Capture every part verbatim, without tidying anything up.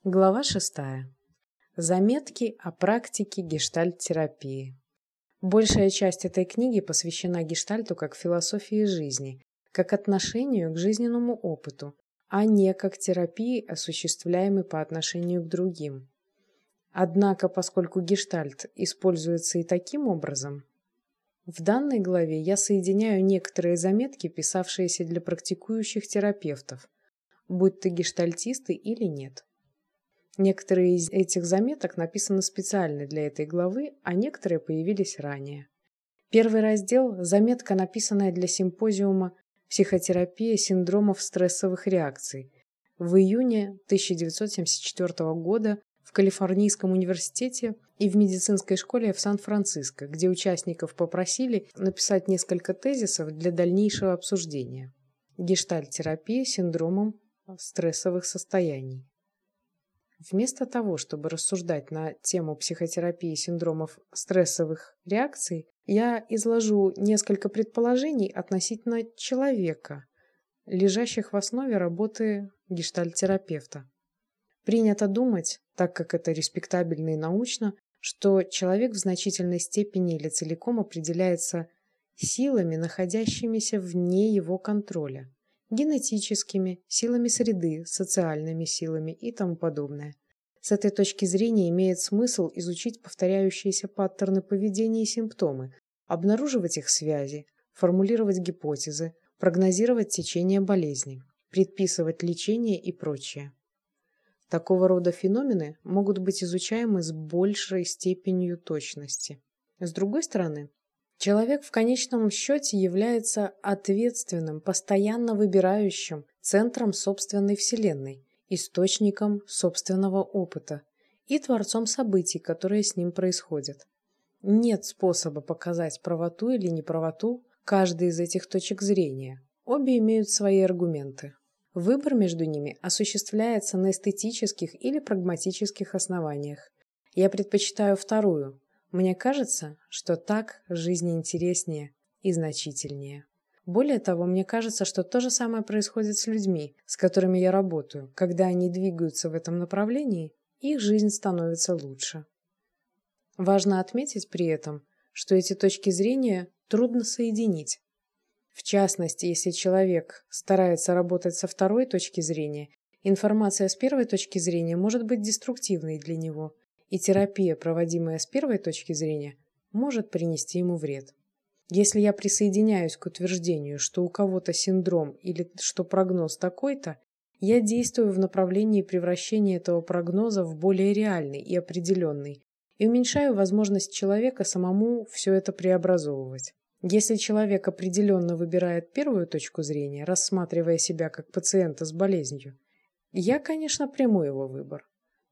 Глава шестая. Заметки о практике гештальт-терапии. Большая часть этой книги посвящена гештальту как философии жизни, как отношению к жизненному опыту, а не как терапии, осуществляемой по отношению к другим. Однако, поскольку гештальт используется и таким образом, в данной главе я соединяю некоторые заметки, писавшиеся для практикующих терапевтов, будь то гештальтисты или нет. Некоторые из этих заметок написаны специально для этой главы, а некоторые появились ранее. Первый раздел – заметка, написанная для симпозиума «Психотерапия синдромов стрессовых реакций» в июне тысяча девятьсот семьдесят четвёртого года в Калифорнийском университете и в медицинской школе в Сан-Франциско, где участников попросили написать несколько тезисов для дальнейшего обсуждения. Гештальт-терапия синдромом стрессовых состояний. Вместо того, чтобы рассуждать на тему психотерапии синдромов стрессовых реакций, я изложу несколько предположений относительно человека, лежащих в основе работы гештальт-терапевта. Принято думать, так как это респектабельно и научно, что человек в значительной степени или целиком определяется силами, находящимися вне его контроля. Генетическими, силами среды, социальными силами и тому подобное. С этой точки зрения имеет смысл изучить повторяющиеся паттерны поведения и симптомы, обнаруживать их связи, формулировать гипотезы, прогнозировать течение болезни, предписывать лечение и прочее. Такого рода феномены могут быть изучаемы с большей степенью точности. С другой стороны, человек в конечном счете является ответственным, постоянно выбирающим центром собственной вселенной, источником собственного опыта и творцом событий, которые с ним происходят. Нет способа показать правоту или неправоту каждой из этих точек зрения. Обе имеют свои аргументы. Выбор между ними осуществляется на эстетических или прагматических основаниях. Я предпочитаю вторую. Мне кажется, что так жизнь интереснее и значительнее. Более того, мне кажется, что то же самое происходит с людьми, с которыми я работаю. Когда они двигаются в этом направлении, их жизнь становится лучше. Важно отметить при этом, что эти точки зрения трудно соединить. В частности, если человек старается работать со второй точки зрения, информация с первой точки зрения может быть деструктивной для него, и терапия, проводимая с первой точки зрения, может принести ему вред. Если я присоединяюсь к утверждению, что у кого-то синдром или что прогноз такой-то, я действую в направлении превращения этого прогноза в более реальный и определенный и уменьшаю возможность человека самому все это преобразовывать. Если человек определенно выбирает первую точку зрения, рассматривая себя как пациента с болезнью, я, конечно, приму его выбор.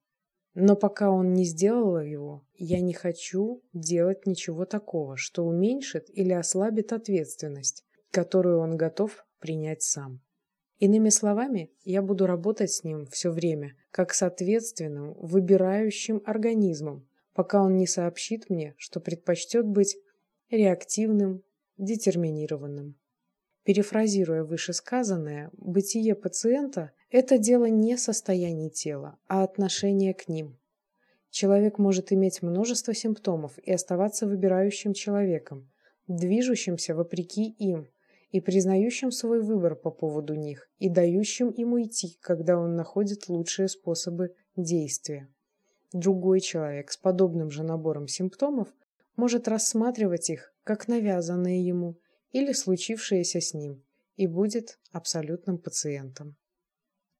Но пока он не сделал его, я не хочу делать ничего такого, что уменьшит или ослабит ответственность, которую он готов принять сам. Иными словами, я буду работать с ним все время, как с ответственным, выбирающим организмом, пока он не сообщит мне, что предпочтет быть реактивным, детерминированным. Перефразируя вышесказанное, бытие пациента – это дело не состояний тела, а отношения к ним. Человек может иметь множество симптомов и оставаться выбирающим человеком, движущимся вопреки им и признающим свой выбор по поводу них и дающим им уйти, когда он находит лучшие способы действия. Другой человек с подобным же набором симптомов может рассматривать их как навязанные ему или случившееся с ним и будет абсолютным пациентом.